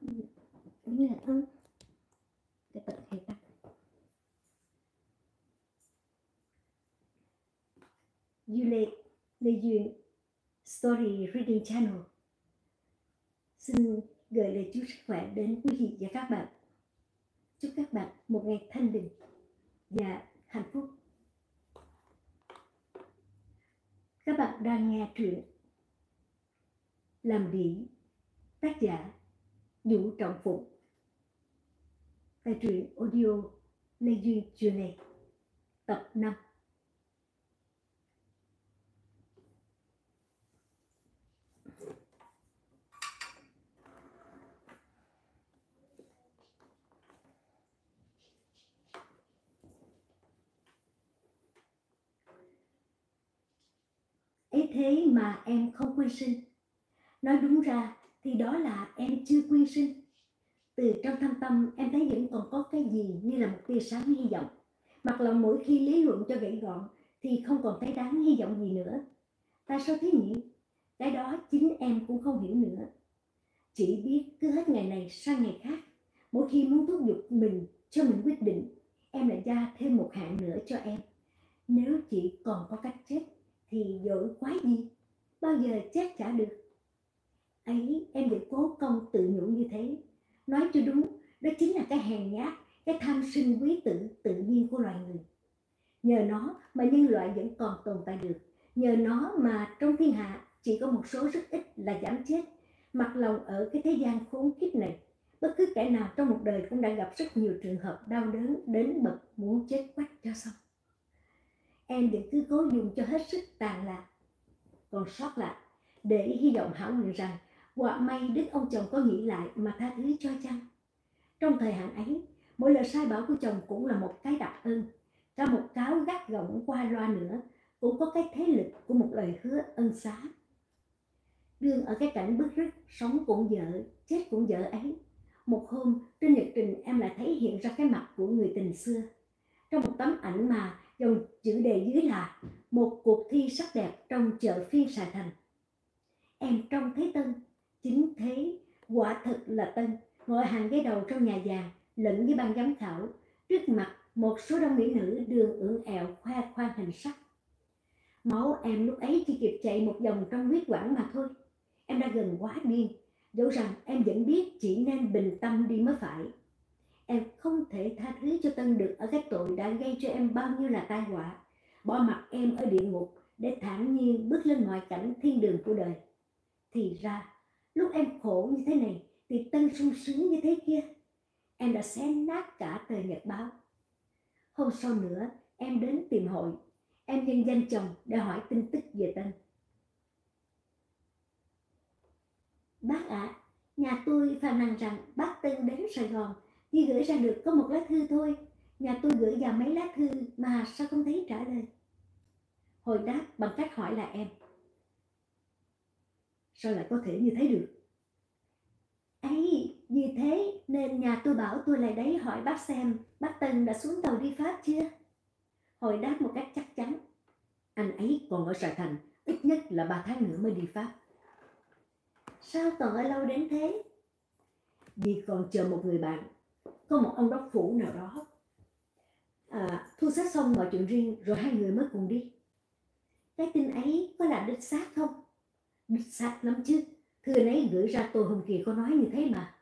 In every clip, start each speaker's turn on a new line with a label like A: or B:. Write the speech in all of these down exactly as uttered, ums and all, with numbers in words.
A: Ini kan dapat kita. Du Lê, Lê Duyên Story Reading Channel xin gửi lời chúc sức khỏe đến quý vị và các bạn. Chúc các bạn một ngày thanh bình và hạnh phúc. Các bạn đang nghe truyện Làm Đĩ, tác giả Vũ Trọng Phụng, tại truyện audio Lê Duyên Du Lê, tập năm. Ấy thế mà em không quyên sinh. Nói đúng ra thì đó là em chưa quyên sinh. Từ trong thâm tâm em thấy vẫn còn có cái gì như là một tia sáng hy vọng. Mặc lòng mỗi khi lý luận cho gãy gọn thì không còn thấy đáng hy vọng gì nữa. Tại sao thế nhỉ? Cái đó chính em cũng không hiểu nữa. Chỉ biết cứ hết ngày này sang ngày khác, mỗi khi muốn thúc giục mình cho mình quyết định, em lại gia thêm một hạn nữa cho em. Nếu chị còn có cách chết thì dội quái gì, bao giờ chết trả được. Ấy, em vẫn cố công tự nhủ như thế. Nói cho đúng, đó chính là cái hèn nhát, cái tham sinh quý tử tự nhiên của loài người. Nhờ nó mà nhân loại vẫn còn tồn tại được. Nhờ nó mà trong thiên hạ chỉ có một số rất ít là dám chết. Mặc lòng ở cái thế gian khốn kiếp này, bất cứ kẻ nào trong một đời cũng đã gặp rất nhiều trường hợp đau đớn đến bậc muốn chết quách cho xong. Em vẫn cứ cố dùng cho hết sức tàn lạc, còn sót lại để hy vọng hão nguyện rằng quả may đức ông chồng có nghĩ lại mà tha thứ cho chăng. Trong thời hạn ấy, mỗi lời sai bảo của chồng cũng là một cái đặc ân. Cả một cáo gắt gỏng qua loa nữa cũng có cái thế lực của một lời hứa ân xá. Đương ở cái cảnh bứt rứt, sống cũng vợ, chết cũng vợ ấy, một hôm trên nhật trình em lại thấy hiện ra cái mặt của người tình xưa. Trong một tấm ảnh mà dòng chữ đề dưới là một cuộc thi sắc đẹp trong chợ phiên Sài Thành. Em trông thấy Tân, chính thế, quả thực là Tân, ngồi hàng ghế đầu trong nhà vàng lẫn với ban giám khảo, trước mặt một số đông mỹ nữ đường ưỡn ẹo khoe khoang hình sắc. Máu em lúc ấy chỉ kịp chạy một vòng trong huyết quản mà thôi. Em đã gần quá điên, dẫu rằng em vẫn biết chỉ nên bình tâm đi mới phải. Em không thể tha thứ cho Tân được ở cái tội đã gây cho em bao nhiêu là tai họa, bỏ mặc em ở địa ngục để thản nhiên bước lên ngoại cảnh thiên đường của đời. Thì ra, lúc em khổ như thế này thì Tân sung sướng như thế kia. Em đã xé nát cả tờ nhật báo. Hôm sau nữa, em đến tìm hội. Em nhân danh chồng để hỏi tin tức về Tân. Bác ạ, à, nhà tôi phàn nàn rằng bác Tân đến Sài Gòn chỉ gửi ra được có một lá thư thôi. Nhà tôi gửi vào mấy lá thư mà sao không thấy trả lời. Hồi đáp bằng cách hỏi là em. Sao lại có thể như thế được? Ấy, vì thế nên nhà tôi bảo tôi lại đấy hỏi bác xem bác Tân đã xuống tàu đi Pháp chưa. Hồi đáp một cách chắc chắn. Anh ấy còn ở Sài Thành, ít nhất là ba tháng nữa mới đi Pháp. Sao còn ở lâu đến thế? Vì còn chờ một người bạn, có một ông đốc phủ nào đó à, thu xếp xong mọi chuyện riêng rồi hai người mới cùng đi. Cái tin ấy có là đích xác không? Đích xác lắm chứ. Thư ấy gửi ra tôi hôm kia có nói như thế mà.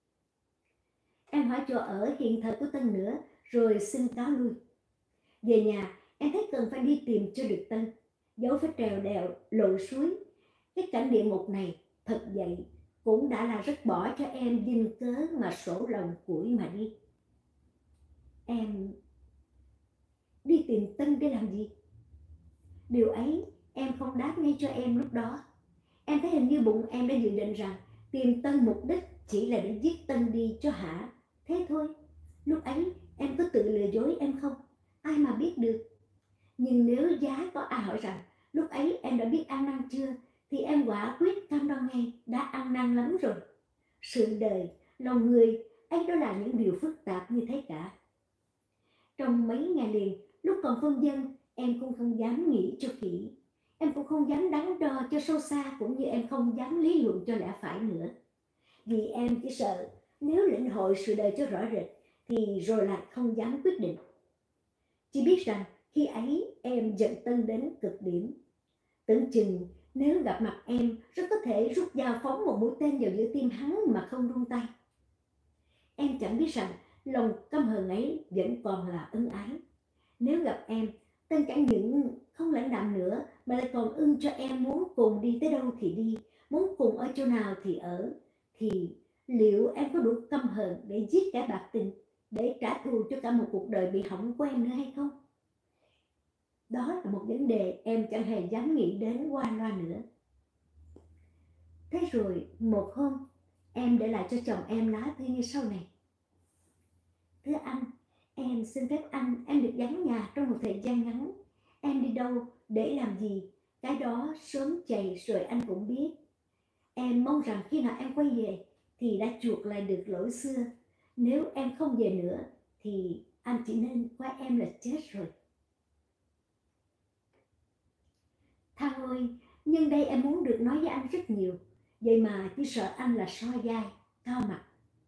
A: Em hỏi chỗ ở hiện thời của Tân nữa rồi xin cáo lui. Về nhà em thấy cần phải đi tìm cho được Tân. Dẫu phải trèo đèo lội suối, cái cảnh địa ngục này thật vậy cũng đã là rất bỏ cho em dinh cớ mà sổ lòng củi mà đi. Em đi tìm Tân để làm gì? Điều ấy em không đáp ngay cho em lúc đó. Em thấy hình như bụng em đã dự định rằng tìm Tân mục đích chỉ là để giết Tân đi cho hả. Thế thôi. Lúc ấy em có tự lừa dối em không? Ai mà biết được. Nhưng nếu giá có ai hỏi rằng lúc ấy em đã biết ăn năn chưa, thì em quả quyết cam đoan ngay đã ăn năn lắm rồi. Sự đời, lòng người ấy đó là những điều phức tạp như thế cả. Trong mấy ngày liền, lúc còn phân dân, em cũng không dám nghĩ cho kỹ. Em cũng không dám đắn đo cho sâu xa, cũng như em không dám lý luận cho lẽ phải nữa. vì em chỉ sợ nếu lĩnh hội sự đời cho rõ rệt thì rồi lại không dám quyết định. Chỉ biết rằng khi ấy em giận Tân đến cực điểm. Tưởng chừng nếu gặp mặt em, rất có thể rút dao phóng một mũi tên vào giữa tim hắn mà không run tay. Em chẳng biết rằng lòng căm hờn ấy vẫn còn là ân ái. Nếu gặp em, Tân chẳng những không lãnh đạm nữa mà lại còn ưng cho em muốn cùng đi tới đâu thì đi, muốn cùng ở chỗ nào thì ở. Thì liệu em có đủ căm hờn để giết kẻ bạc tình, để trả thù cho cả một cuộc đời bị hỏng của em nữa hay không? Đó là một vấn đề em chẳng hề dám nghĩ đến qua loa nữa. Thế rồi một hôm, em để lại cho chồng em lá thư như sau này: Thưa anh, em xin phép anh, em được vắng nhà trong một thời gian ngắn. Em đi đâu, để làm gì, cái đó sớm chày rồi anh cũng biết. Em mong rằng khi nào em quay về thì đã chuộc lại được lỗi xưa. Nếu em không về nữa thì anh chỉ nên coi em là chết rồi. Thằng ơi, nhân đây em muốn được nói với anh rất nhiều, vậy mà chỉ sợ anh là soi dai, cao mặt.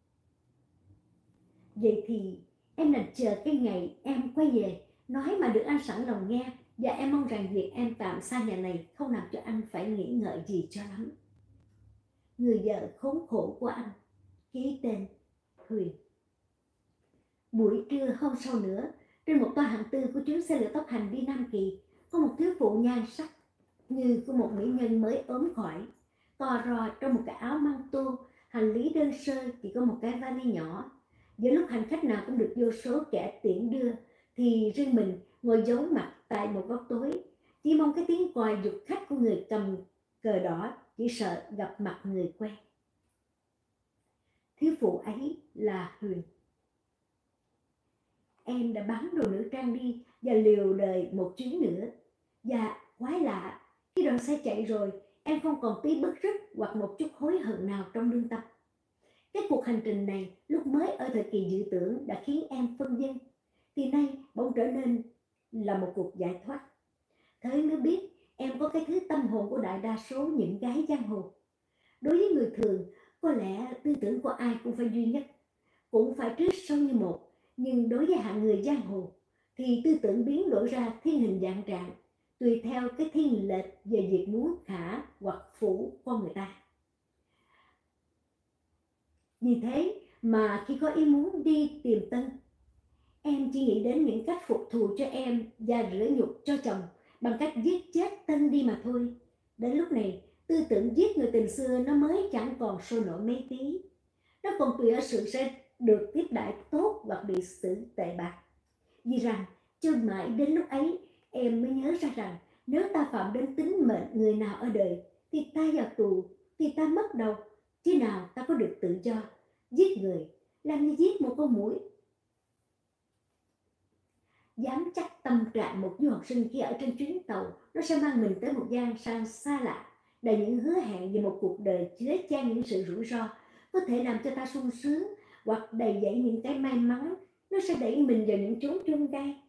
A: Vậy thì em đành chờ cái ngày em quay về, nói mà được anh sẵn lòng nghe, và em mong rằng việc em tạm xa nhà này không làm cho anh phải nghĩ ngợi gì cho lắm. Người vợ khốn khổ của anh. Ký tên Huyền. Buổi trưa hôm sau nữa, trên một toa hạng tư của chuyến xe lửa tốc hành đi Nam Kỳ, có một thiếu phụ nhan sắc như của một mỹ nhân mới ốm khỏi, to rò trong một cái áo măng tô, hành lý đơn sơ, chỉ có một cái vali nhỏ. Giữa lúc hành khách nào cũng được vô số kẻ tiễn đưa, thì riêng mình ngồi giấu mặt tại một góc tối, chỉ mong cái tiếng còi giục khách của người cầm cờ đỏ, chỉ sợ gặp mặt người quen. Thiếu phụ ấy là Huyền. Em đã bán đồ nữ trang đi và liều đời một chuyến nữa. Và quái lạ, khi đoàn xe chạy rồi, em không còn tí bứt rứt hoặc một chút hối hận nào trong lương tâm. Cái cuộc hành trình này lúc mới ở thời kỳ dự tưởng đã khiến em phân vân, thì nay bỗng trở nên là một cuộc giải thoát. Thế mới biết em có cái thứ tâm hồn của đại đa số những gái giang hồ. Đối với người thường, có lẽ tư tưởng của ai cũng phải duy nhất, cũng phải trước sau như một. Nhưng đối với hạng người giang hồ thì tư tưởng biến đổi ra thiên hình dạng trạng, tùy theo cái thiên lệch về việc muốn khả hoặc phủ con người ta. Vì thế mà khi có ý muốn đi tìm Tân, em chỉ nghĩ đến những cách phục thù cho em và rửa nhục cho chồng bằng cách giết chết Tân đi mà thôi. Đến lúc này, tư tưởng giết người tình xưa nó mới chẳng còn sôi nổi mấy tí. Nó còn tùy ở sự sẽ được tiếp đãi tốt hoặc bị xử tệ bạc. Vì rằng, cho mãi đến lúc ấy, em mới nhớ ra rằng nếu ta phạm đến tính mệnh người nào ở đời, thì ta vào tù, thì ta mất đầu, chứ nào ta có được tự do. Giết người, làm như giết một con muỗi. Dám chắc tâm trạng một du học sinh khi ở trên chuyến tàu, nó sẽ mang mình tới một gian sang xa lạ, đầy những hứa hẹn về một cuộc đời chứa chan những sự rủi ro, có thể làm cho ta sung sướng, hoặc đầy dẫy những cái may mắn, nó sẽ đẩy mình vào những chốn chông gai.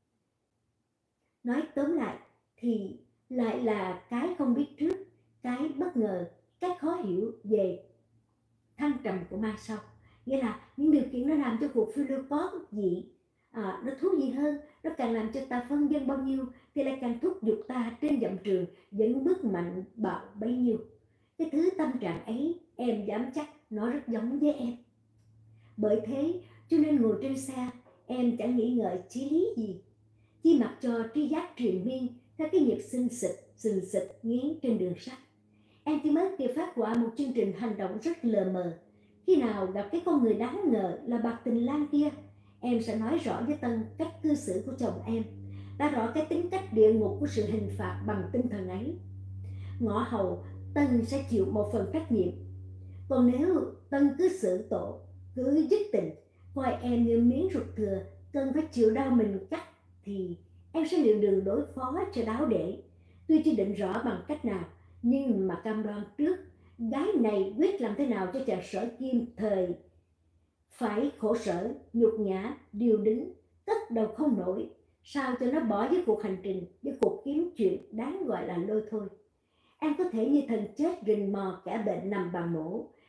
A: Nói tóm lại thì lại là cái không biết trước, cái bất ngờ, cái khó hiểu về thăng trầm của ma sau. Nghĩa là những điều kiện nó làm cho cuộc phiêu lưu có gì à, nó thú vị hơn, nó càng làm cho ta phân vân bao nhiêu thì lại càng thúc giục ta trên dặm trường dẫn bước mạnh bạo bấy nhiêu. Cái thứ tâm trạng ấy em dám chắc nó rất giống với em. Bởi thế cho nên ngồi trên xe, em chẳng nghĩ ngợi chí lý gì, chỉ mặc cho tri giác triền miên theo cái nhịp xinh xịt xình xịt nghiến trên đường sắt. Em chỉ mới kịp phát họa một chương trình hành động rất lờ mờ. Khi nào gặp cái con người đáng ngờ là bạc tình lang kia, em sẽ nói rõ với Tân cách cư xử của chồng em, đã rõ cái tính cách địa ngục của sự hình phạt bằng tinh thần ấy. Ngõ hầu, Tân sẽ chịu một phần trách nhiệm. Còn nếu Tân cứ xử tổ, cứ dứt tình, coi em như miếng ruột thừa cần phải chịu đau mình cắt, thì em sẽ liệu đường đối phó cho đáo để. Tuy chưa định rõ bằng cách nào, nhưng mà cam đoan trước, gái này quyết làm thế nào cho chàng Sở Kim thời phải khổ sở, nhục nhã, điều đứng, cất đầu không nổi, sao cho nó bỏ với cuộc hành trình, với cuộc kiếm chuyện đáng gọi là lôi thôi. Em có thể như thần chết rình mò kẻ bệnh nằm bàn mổ,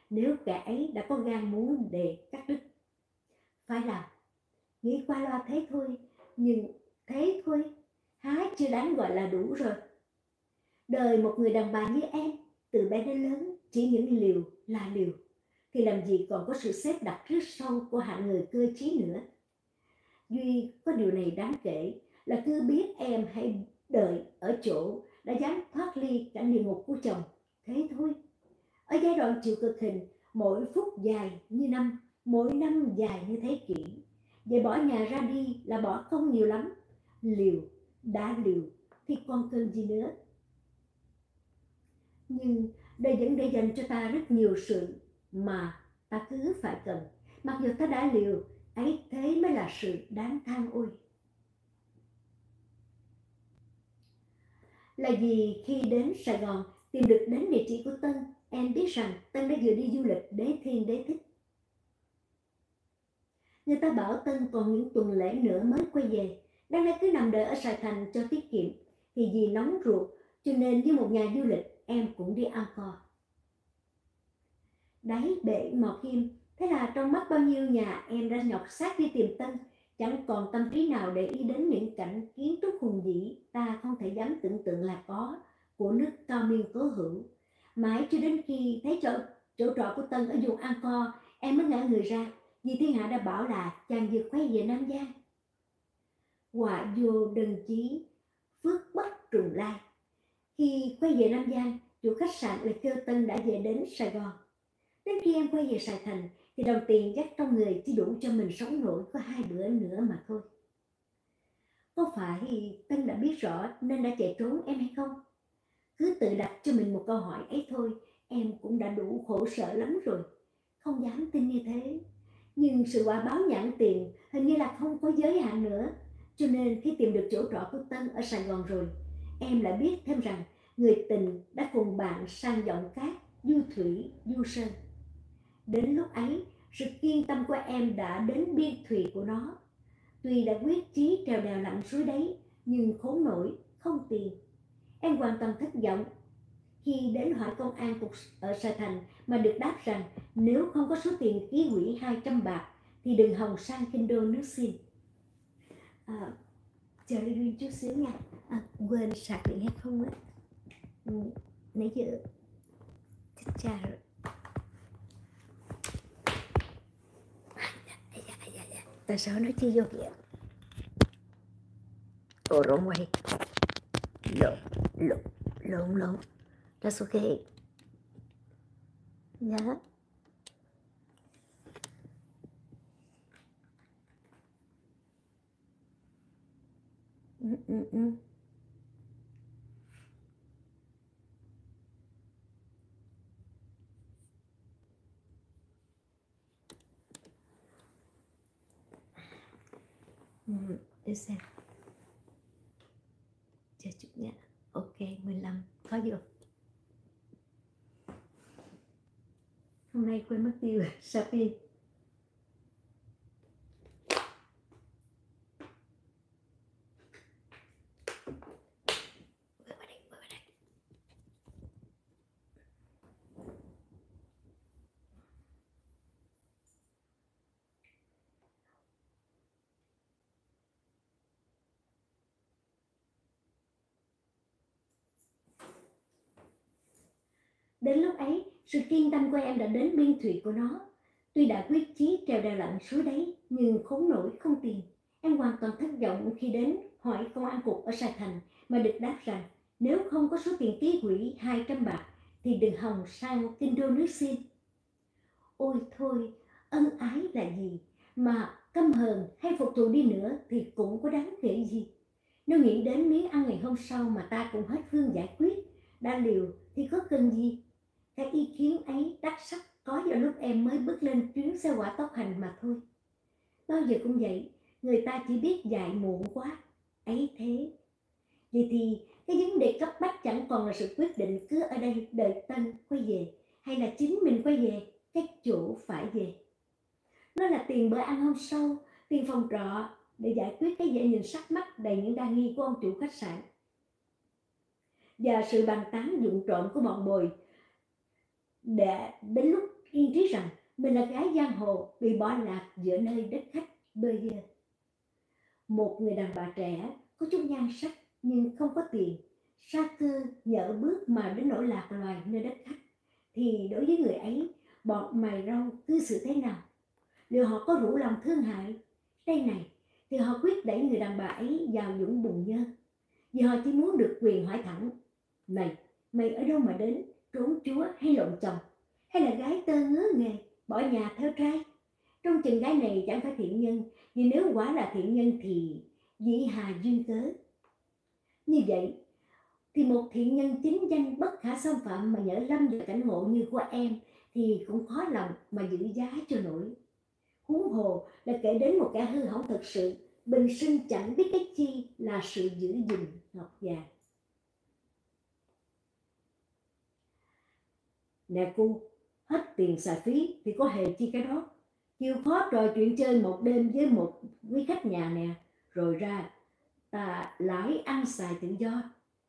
A: nếu kẻ ấy đã có gan muốn để cắt đứt. Phải làm, nghĩ qua loa thế thôi, nhưng thế thôi, há chưa đáng gọi là đủ rồi. Đời một người đàn bà như em, từ bé đến lớn, chỉ những liều là liều, thì làm gì còn có sự xếp đặt rất sâu của hạng người cơ trí nữa. Duy có điều này đáng kể là cứ biết em hãy đợi ở chỗ đã dám thoát ly cảnh địa ngục của chồng, thế thôi. Ở giai đoạn chịu cực hình, mỗi phút dài như năm, mỗi năm dài như thế kỷ. Vậy bỏ nhà ra đi là bỏ không nhiều lắm. Liều, đã liều thì còn cần gì nữa. Nhưng đây vẫn để dành cho ta rất nhiều sự mà ta cứ phải cần. Mặc dù ta đã liều, ấy thế mới là sự đáng than ôi. Là vì khi đến Sài Gòn tìm được đến địa chỉ của Tân, em biết rằng Tân đã vừa đi du lịch đế thiên đế thích. Người ta bảo Tân còn những tuần lễ nữa mới quay về. Đáng lẽ cứ nằm đợi ở Sài Thành cho tiết kiệm, thì vì nóng ruột cho nên như một nhà du lịch em cũng đi Angkor. Đáy bể Mò Kim, thế là trong mắt bao nhiêu nhà em đã nhọc xác đi tìm Tân, chẳng còn tâm trí nào để ý đến những cảnh kiến trúc hùng vĩ ta không thể dám tưởng tượng là có của nước cao miên cố hữu. Mãi cho đến khi thấy chỗ, chỗ trọ của Tân ở vùng Angkor, em mới ngã người ra, vì thiên hạ đã bảo là chàng vừa quay về Nam Giang. Họa vô đơn chí, phước bất trùng lai. Khi quay về Nam Giang, chủ khách sạn lại kêu Tân đã về đến Sài Gòn. Đến khi em quay về Sài Thành thì đồng tiền dắt trong người chỉ đủ cho mình sống nổi có hai bữa nữa mà thôi. Có phải Tân đã biết rõ nên đã chạy trốn em hay không? Cứ tự đặt cho mình một câu hỏi ấy thôi, em cũng đã đủ khổ sở lắm rồi. Không dám tin như thế. Nhưng sự quả báo nhãn tiền hình như là không có giới hạn nữa. Cho nên khi tìm được chỗ trọ của Tân ở Sài Gòn rồi, em lại biết thêm rằng người tình đã cùng bạn sang giọng cát, du thủy, du sơn. Đến lúc ấy, sự kiên tâm của em đã đến biên thùy của nó. Tuy đã quyết chí trèo đèo lặn suối đấy, nhưng khốn nổi, không tiền. Em hoàn toàn thất vọng khi đến hỏi công an cục ở Sài Thành mà được đáp rằng nếu không có số tiền ký quỹ hai trăm bạc thì đừng hòng sang kinh đô nước xin. À, chờ đi Duyên chút xíu nha. À, quên sạc điện hay không á? Ừ, nãy giờ chết cha rồi. Tại sao nó chưa vô kìa? Ồ rộn quay. Lộn, lộn, lộn, lộn. That's okay. Dạ. Yeah. Ừ, ừ, ừ. Ừ, để xem. Chờ chút nha. Ok, mười lăm. Có vô. Hôm nay quên mất tiêu Shopee. Đến lúc ấy, sự kiên tâm của em đã đến biên thùy của nó. Tuy đã quyết chí trèo đèo lặn suối đấy, nhưng khốn nổi không tiền. Em hoàn toàn thất vọng khi đến hỏi công an cục ở Sài Thành mà được đáp rằng nếu không có số tiền ký quỹ hai trăm bạc thì đừng hòng sang kinh đô nước xin. Ôi thôi, ân ái là gì? Mà căm hờn hay phục thù đi nữa thì cũng có đáng kể gì. Nếu nghĩ đến miếng ăn ngày hôm sau mà ta cũng hết phương giải quyết, đã liều thì có cần gì? Cái ý kiến ấy đắc sắc có vào lúc em mới bước lên chuyến xe hỏa tốc hành mà thôi. Bao giờ cũng vậy, người ta chỉ biết dại muộn quá, ấy thế. Vậy thì cái vấn đề cấp bách chẳng còn là sự quyết định cứ ở đây đợi Tân quay về, hay là chính mình quay về cái chỗ phải về. Nó là tiền bữa ăn hôm sau, tiền phòng trọ để giải quyết cái vẻ nhìn sắc mắt đầy những đa nghi của ông chủ khách sạn. Và sự bàn tán dụng trộm của bọn bồi để đến lúc yên trí rằng mình là gái giang hồ bị bỏ lạc giữa nơi đất khách bơ vơ. Một người đàn bà trẻ có chút nhan sắc nhưng không có tiền, sa cơ nhỡ bước mà đến nỗi lạc loài nơi đất khách, thì đối với người ấy, bọn mày râu cư xử thế nào? Liệu họ có rủ lòng thương hại? Đây này, thì họ quyết đẩy người đàn bà ấy vào vũng bùn nhơ, vì họ chỉ muốn được quyền hỏi thẳng: này, mày ở đâu mà đến, trốn chúa hay lộn chồng, hay là gái tơ ngứa nghề bỏ nhà theo trai? Trong chừng gái này chẳng phải thiện nhân, vì nếu quả là thiện nhân thì dĩ hà duyên cớ. Như vậy thì một thiện nhân chính danh bất khả xâm phạm mà nhỡ lâm vào cảnh ngộ như của em thì cũng khó lòng mà giữ giá cho nổi. Huống hồ là kể đến một kẻ hư hỏng thật sự, bình sinh chẳng biết cái chi là sự giữ gìn ngọc vàng. Nè cu, hết tiền xài phí thì có hề chi cái đó. Chịu khó trò chuyện chơi một đêm với một quý khách nhà nè, rồi ra ta lãi ăn xài tự do.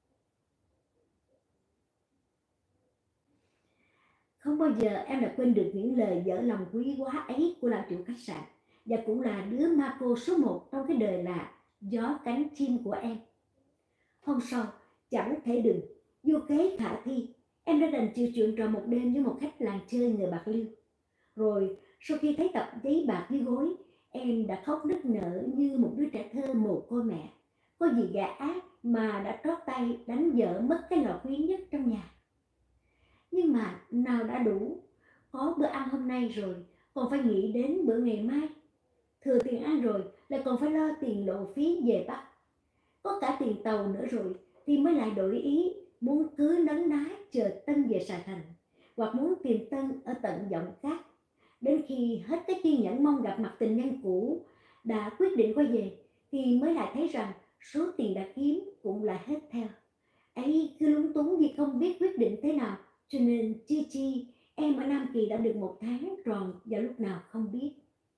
A: Không bao giờ em đã quên được những lời dở lòng quý quá ấy của lão chủ khách sạn, và cũng là đứa ma cô số một trong cái đời là gió cánh chim của em. Hôm sau, chẳng thể đừng, vô kế khả thi, em đã đành chịu chuyện trò một đêm với một khách làng chơi người Bạc Liêu. Rồi, sau khi thấy tập giấy bạc dưới gối, em đã khóc nức nở như một đứa trẻ thơ mồ côi mẹ. Có gì gà ác mà đã trót tay đánh vợ mất cái lọ quý nhất trong nhà. Nhưng mà nào đã đủ, có bữa ăn hôm nay rồi, còn phải nghĩ đến bữa ngày mai. Thừa tiền ăn rồi, lại còn phải lo tiền lộ phí về Bắc. Có cả tiền tàu nữa rồi, thì mới lại đổi ý, muốn cứ nấn ná chờ Tân về Sài Thành, hoặc muốn tìm Tân ở tận Giọng Cát. Đến khi hết cái kiên nhẫn mong gặp mặt tình nhân cũ đã quyết định quay về, thì mới lại thấy rằng số tiền đã kiếm cũng lại hết theo. Ấy cứ lúng túng vì không biết quyết định thế nào, cho nên chi chi em ở Nam Kỳ đã được một tháng tròn vào lúc nào không biết.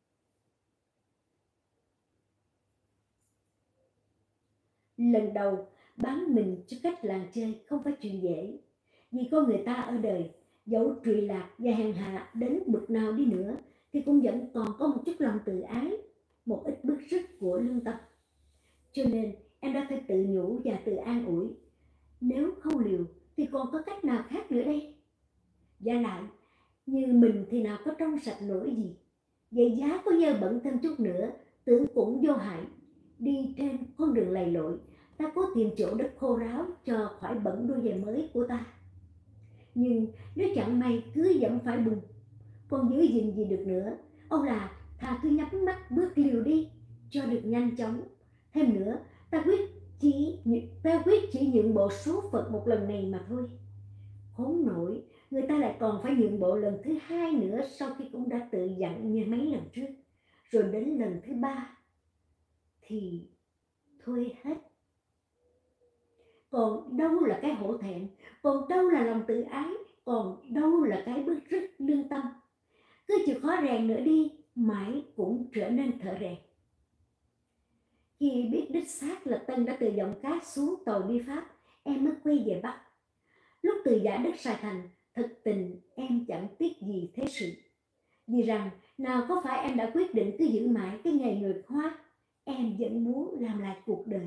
A: Lần đầu bán mình cho khách làng chơi không phải chuyện dễ, vì con người ta ở đời dẫu trụy lạc và hèn hạ đến bực nào đi nữa thì cũng vẫn còn có một chút lòng tự ái, một ít bức rứt của lương tâm. Cho nên em đã phải tự nhủ và tự an ủi, nếu không liều thì còn có cách nào khác nữa đây. Giả lại, như mình thì nào có trong sạch nổi gì, vậy giá có dơ bẩn thêm chút nữa tưởng cũng vô hại. Đi trên con đường lầy lội, ta cố tìm chỗ đất khô ráo cho khỏi bẩn đôi giày mới của ta. Nhưng nếu chẳng may cứ dẫm phải bùn, còn giữ gìn gì được nữa, ông là thà cứ nhắm mắt bước liều đi cho được nhanh chóng. Thêm nữa, ta quyết chỉ ta quyết chỉ nhượng bộ số phận một lần này mà thôi. Khốn nổi, người ta lại còn phải nhượng bộ lần thứ hai nữa sau khi cũng đã tự dặn như mấy lần trước. Rồi đến lần thứ ba thì thôi hết. Còn đâu là cái hổ thẹn, còn đâu là lòng tự ái, còn đâu là cái bức rứt lương tâm. Cứ chịu khó rèn nữa đi, mãi cũng trở nên thợ rèn. Khi biết đích xác là Tân đã từ Giọng Cát xuống tàu đi Pháp, em mới quay về Bắc. Lúc từ giả đất Sài Thành, thực tình em chẳng tiếc gì thế sự. Vì rằng nào có phải em đã quyết định cứ giữ mãi cái nghề người Hoa, em vẫn muốn làm lại cuộc đời.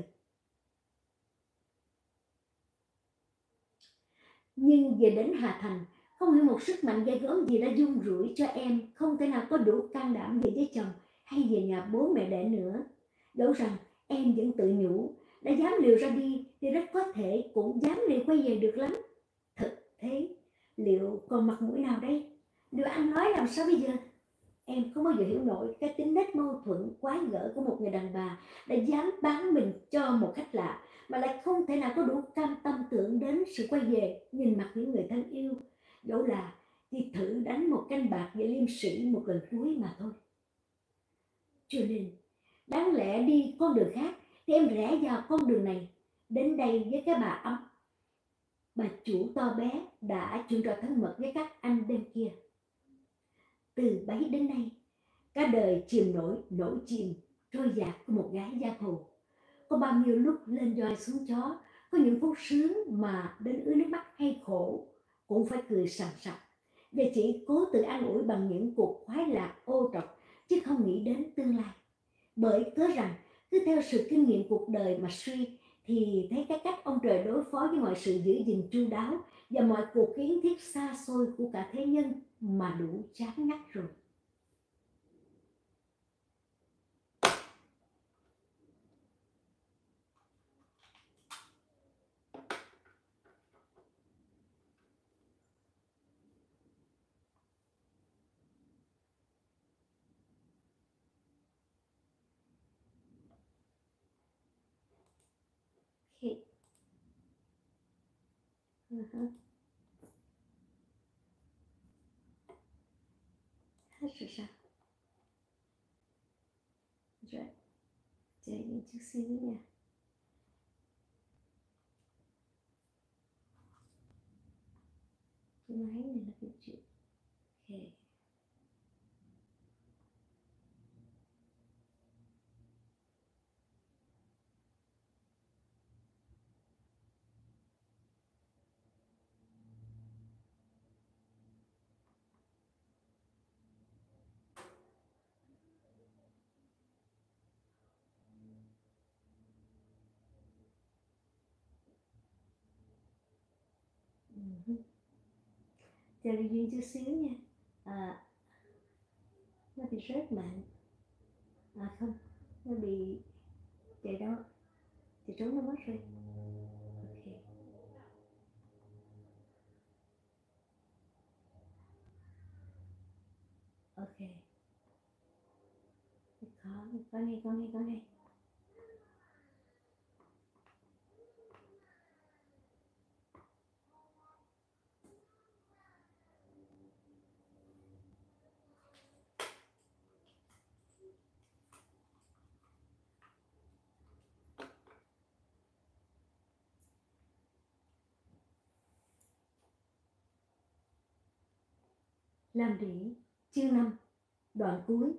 A: Nhưng về đến Hà Thành, không hiểu một sức mạnh ghê gớm gì đã run rủi cho em không thể nào có đủ can đảm về với chồng hay về nhà bố mẹ đẻ nữa. Dẫu rằng em vẫn tự nhủ, đã dám liều ra đi thì rất có thể cũng dám liều quay về được lắm. Thực thế, liệu còn mặt mũi nào đây? Liệu ăn nói làm sao bây giờ? Em không bao giờ hiểu nổi cái tính nết mâu thuẫn quái gở của một người đàn bà đã dám bán mình cho một khách lạ, mà lại không thể nào có đủ cam tâm tưởng đến sự quay về nhìn mặt những người thân yêu, dẫu là chỉ thử đánh một canh bạc về liêm sĩ một lần cuối mà thôi. Cho nên đáng lẽ đi con đường khác thì em rẽ vào con đường này, đến đây với cái bà ấm, bà chủ to bé đã chuyện trò thân mật với các anh đêm kia. Từ bấy đến nay, cả đời chìm nổi nổi chìm trôi dạt của một gái giang hồ. Có bao nhiêu lúc lên voi xuống chó, có những phút sướng mà đến ứa nước mắt hay khổ cũng phải cười sằng sặc, và chỉ cố tự an ủi bằng những cuộc khoái lạc ô trọc, chứ không nghĩ đến tương lai. Bởi cớ rằng cứ theo sự kinh nghiệm cuộc đời mà suy, thì thấy cái cách ông trời đối phó với mọi sự giữ gìn chu đáo và mọi cuộc kiến thiết xa xôi của cả thế nhân mà đủ chán ngắt rồi. Okay. Uh-huh. Hết rồi sao? Rồi, chờ những chút xíu nha. Cái máy này là cái chuyện. Ok. Uh-huh. Chờ Ly Duyên chút xíu nha. À, nó bị rớt mạng. À không, nó bị chạy đó, chạy trốn nó mất rồi. Ok. Ok. Có, có này, có này, có này. Làm rỉ, chương năm, đoạn cuối.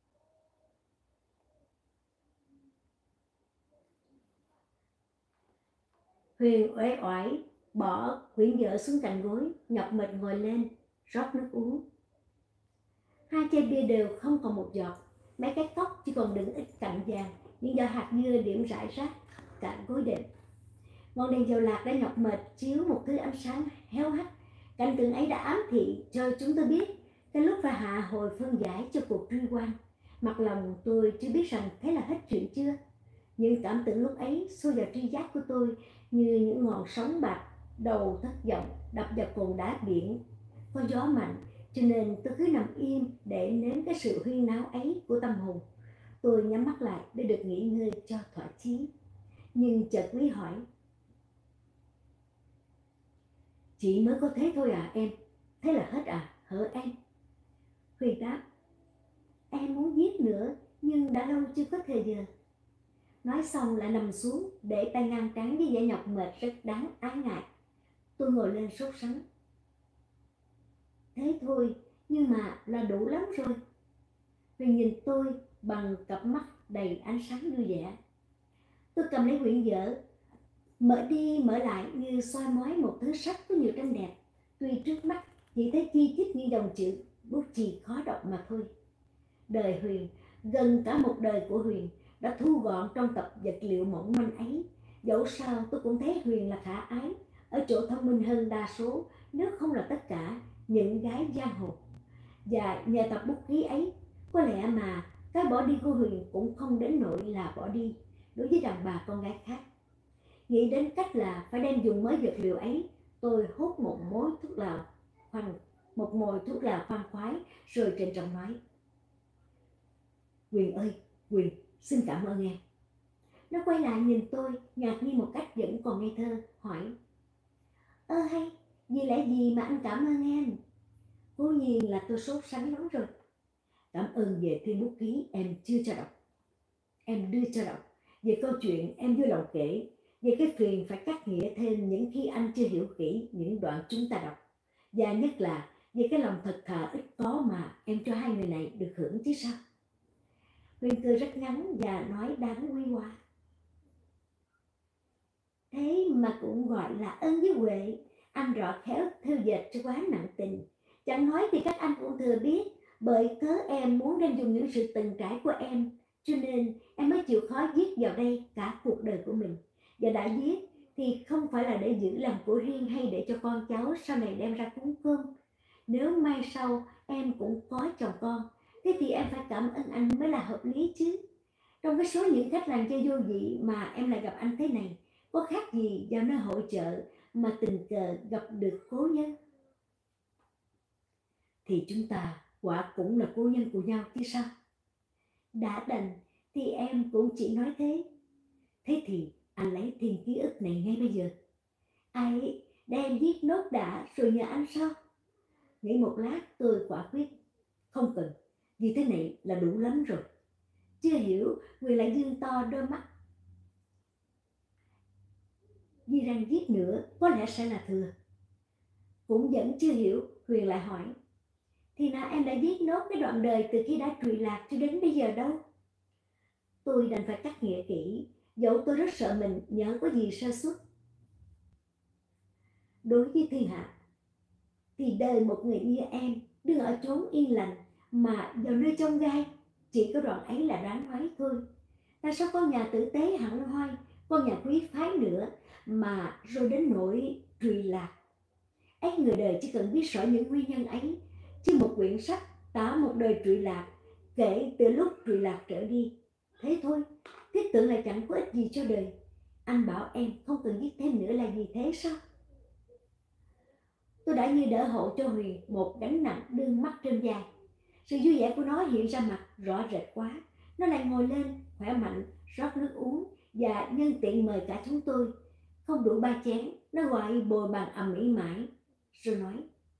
A: Huyền uể oải bỏ quyển vở xuống cạnh gối, nhọc mệt ngồi lên, rót nước uống. Hai chai bia đều không còn một giọt, mấy cái cốc chỉ còn đựng ít cặn vàng, những giọt hạt dưa điểm rải rác cả gối đệm. Ngọn đèn dầu lạc đã nhọc mệt chiếu một thứ ánh sáng héo hắt. Cảnh tượng ấy đã ám thị cho chúng tôi biết cái lúc phải hạ hồi phân giải cho cuộc truy quan. Mặc lòng tôi chưa biết rằng thế là hết chuyện chưa. Những cảm tưởng lúc ấy xô vào tri giác của tôi như những ngọn sóng bạc đầu thất vọng đập vào cồn đá biển. Có gió mạnh, cho nên tôi cứ nằm im để nếm cái sự huyên náo ấy của tâm hồn. Tôi nhắm mắt lại để được nghỉ ngơi cho thỏa chí. Nhưng chợt Quý hỏi: "Chị mới có thế thôi à em? Thế là hết à, hở em?" Huyền đáp: "Em muốn viết nữa, nhưng đã lâu chưa có thời giờ." Nói xong lại nằm xuống để tay ngang trán với vẻ nhọc mệt rất đáng ái ngại. Tôi ngồi lên sốt sắng: "Thế thôi, nhưng mà là đủ lắm rồi." Huyền nhìn tôi bằng cặp mắt đầy ánh sáng vui vẻ. Tôi cầm lấy quyển vở, mở đi mở lại như soi mói một thứ sách có nhiều tranh đẹp. Tuy trước mắt chỉ thấy chi chít những dòng chữ, bút chì khó đọc mà thôi. Đời Huyền, gần cả một đời của Huyền đã thu gọn trong tập vật liệu mỏng manh ấy. Dẫu sao tôi cũng thấy Huyền là khả ái, ở chỗ thông minh hơn đa số, nếu không là tất cả những gái giang hồ. Và nhờ tập bút ký ấy, có lẽ mà cái bỏ đi của Huyền cũng không đến nỗi là bỏ đi đối với đàn bà con gái khác. Nghĩ đến cách là phải đem dùng mới vật liệu ấy, tôi hút một mối thuốc lào khoan một mồi thuốc lào khoan khoái, rồi trịnh trọng nói: "Huyền ơi, Huyền, xin cảm ơn em." Nó quay lại nhìn tôi ngạc nhiên một cách vẫn còn ngây thơ, hỏi: "Ơ hay, vì lẽ gì mà anh cảm ơn em?" Cố nhiên là tôi sốt sắng lắm rồi. "Cảm ơn về thiên bút ký em chưa cho đọc, em đưa cho đọc, về câu chuyện em vui lòng kể, về cái phiền phải cắt nghĩa thêm những khi anh chưa hiểu kỹ những đoạn chúng ta đọc, và nhất là về cái lòng thật thà ít có mà em cho hai người này được hưởng chứ sao." Huyền cười rất ngắn và nói đáng quy hoa: "Thế mà cũng gọi là ơn với Huệ. Anh rõ khéo theo dệt cho quá nặng tình. Chẳng Chẳng nói thì các anh cũng thừa biết, bởi cớ em muốn đem dùng những sự từng trải của em, cho nên em mới chịu khó viết vào đây cả cuộc đời của mình. Và đã viết thì không phải là để giữ làm của riêng hay để cho con cháu sau này đem ra cúng cơm. Nếu mai sau em cũng có chồng con, thế thì em phải cảm ơn anh mới là hợp lý chứ. Trong cái số những khách làng chơi vô vị mà em lại gặp anh thế này, có khác gì vào nơi hội chợ mà tình cờ gặp được cố nhân. Thì chúng ta quả cũng là cố nhân của nhau chứ sao. Đã đành thì em cũng chỉ nói thế. Thế thì anh lấy thêm ký ức này ngay bây giờ. Ai đem viết nốt đã rồi nhờ anh sao? Nghĩ một lát tôi quả quyết. Không cần, vì thế này là đủ lắm rồi. Chưa hiểu, Nguyên lại dương to đôi mắt. Vì rằng viết nữa có lẽ sẽ là thừa. Cũng vẫn chưa hiểu, Huyền lại hỏi. Thì nào em đã viết nốt cái đoạn đời từ khi đã trụy lạc cho đến bây giờ đâu? Tôi đành phải cắt nghĩa kỹ, dẫu tôi rất sợ mình nhớ có gì sơ suất. Đối với thiên hạ, thì đời một người như em đừng ở chốn yên lành mà vào nơi trong gai, chỉ có đoạn ấy là đáng nói thôi. Tại sao con nhà tử tế hẳn hoi, con nhà quý phái nữa mà rồi đến nỗi trụy lạc? Ấy người đời chỉ cần biết rõ những nguyên nhân ấy, chứ một quyển sách tả một đời trụy lạc kể từ lúc trụy lạc trở đi. Thế thôi, thiết tưởng là chẳng có ích gì cho đời. Anh bảo em không cần viết thêm nữa là gì thế sao? Tôi đã như đỡ hộ cho Huyền một gánh nặng đương mắt trên vai. Sự vui vẻ của nó hiện ra mặt rõ rệt quá. Nó lại ngồi lên, khỏe mạnh, rót nước uống và nhân tiện mời cả chúng tôi. Không đủ ba chén, nó gọi bồi bàn ầm ĩ mãi, rồi nói.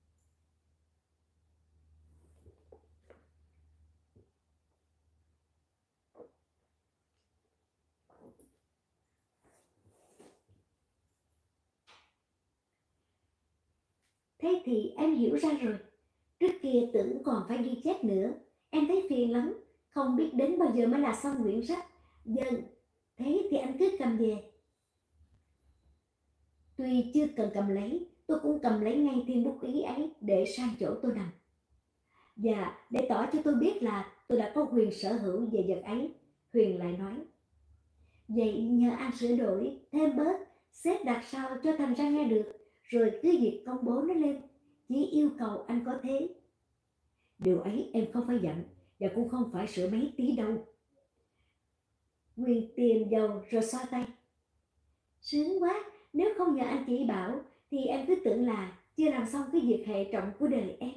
A: Thế thì em hiểu ra rồi. Trước kia tưởng còn phải ghi chép nữa. Em thấy phiền lắm, không biết đến bao giờ mới là xong quyển sách. Vâng, thế thì anh cứ cầm về. Tuy chưa cần cầm lấy, tôi cũng cầm lấy ngay thiên bút ý ấy để sang chỗ tôi nằm. Và để tỏ cho tôi biết là tôi đã có quyền sở hữu về vật ấy, Huyền lại nói. Vậy nhờ anh sửa đổi, thêm bớt, xếp đặt sao cho thành ra nghe được, rồi cứ việc công bố nó lên. Chỉ yêu cầu anh có thế. Điều ấy em không phải dặn, và cũng không phải sửa mấy tí đâu. Huyền tìm dầu rồi xoa tay. Sướng quá, nếu không nhờ anh chỉ bảo, thì em cứ tưởng là chưa làm xong cái việc hệ trọng của đời em.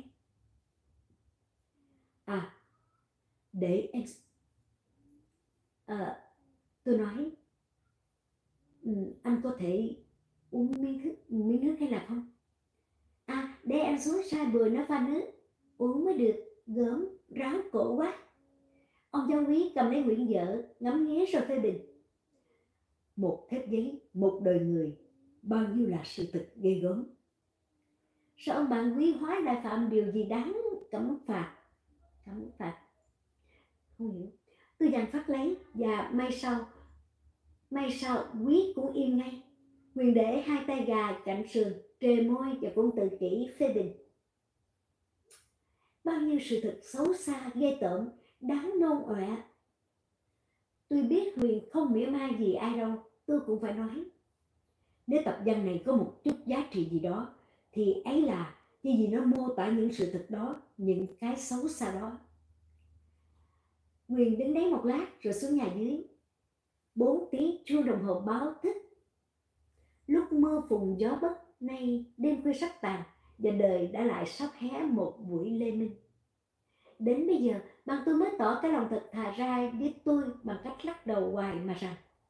A: À, để em... À, tôi nói, ừ, anh có thể uống miếng, thức, miếng nước hay là không? À, để em xuống xa bừa nó pha nước, uống mới được, gớm, ráo cổ quá. Ông giáo úy cầm lấy quyển vở, ngắm nghía rồi phê bình. Một thép giấy, một đời người, bao nhiêu là sự thật ghê gớm. Sao ông bạn quý hóa lại phạm điều gì đáng cấm phạt? Cấm phạt? Không hiểu. Tôi dàn phát lấy và may sau, may sau quý cũng im ngay. Huyền để hai tay gà cạnh sườn, trề môi và cũng tự kỷ phê bình. Bao nhiêu sự thật xấu xa, ghê tởm, đáng nôn ọe. Tôi biết Huyền không mỉa mai gì ai đâu, tôi cũng phải nói. Nếu tập văn này có một chút giá trị gì đó, thì ấy là như vì nó mô tả những sự thật đó, những cái xấu xa đó. Huyền đứng đấy một lát rồi xuống nhà dưới. Bốn tiếng chuông đồng hồ báo thức. Lúc mưa phùn gió bất, nay đêm khuya sắp tàn, và đời đã lại sắp hé một buổi lê minh. Đến bây giờ, bạn tôi mới tỏ cái lòng thật thà ra với tôi bằng cách lắc đầu hoài mà rằng.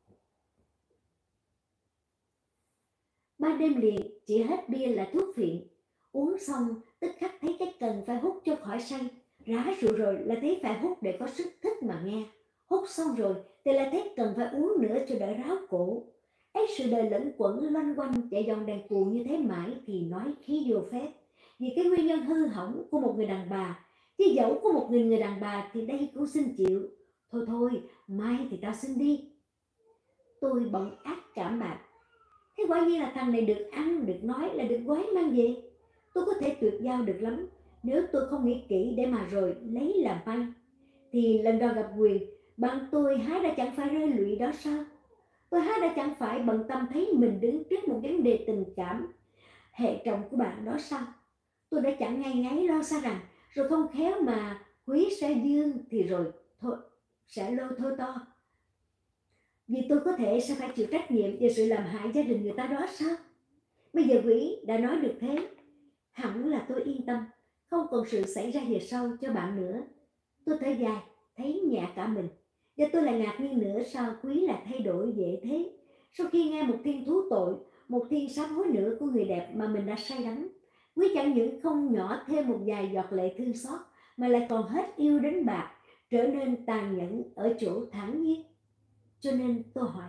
A: Ba đêm liền chỉ hết bia là thuốc phiện. Uống xong tức khắc thấy cái cần phải hút cho khỏi say. Rã rượu rồi là thấy phải hút để có sức thích mà nghe. Hút xong rồi thì lại thấy cần phải uống nữa cho đỡ ráo cổ. Ấy sự đời lẫn quẩn loanh quanh chạy dòng đèn cù như thế mãi thì nói khí vô phép. Vì cái nguyên nhân hư hỏng của một người đàn bà. Chứ dẫu của một người người đàn bà thì đây cũng xin chịu. Thôi thôi, mai thì tao xin đi. Tôi bỗng ác cảm bạc. Thế quả nhiên là thằng này được ăn, được nói là được gói mang về. Tôi có thể tuyệt giao được lắm. Nếu tôi không nghĩ kỹ để mà rồi lấy làm may, thì lần đầu gặp Quyền, bạn tôi há đã chẳng phải rơi lụy đó sao? Tôi há đã chẳng phải bận tâm thấy mình đứng trước một vấn đề tình cảm hệ trọng của bạn đó sao? Tôi đã chẳng ngay ngáy lo xa rằng rồi không khéo mà Quý sẽ dương thì rồi thôi sẽ lôi thôi to. Vì tôi có thể sẽ phải chịu trách nhiệm về sự làm hại gia đình người ta đó sao? Bây giờ Quý đã nói được thế, hẳn là tôi yên tâm, không còn sự xảy ra về sau cho bạn nữa. Tôi thở dài, thấy nhẹ cả mình. Và tôi lại ngạc nhiên nữa sao Quý lại thay đổi dễ thế. Sau khi nghe một thiên thú tội, một thiên sám hối nữa của người đẹp mà mình đã say đắm, Quý chẳng những không nhỏ thêm một vài giọt lệ thương xót, mà lại còn hết yêu đến bạc, trở nên tàn nhẫn ở chỗ thản nhiên. Cho nên tôi hỏi,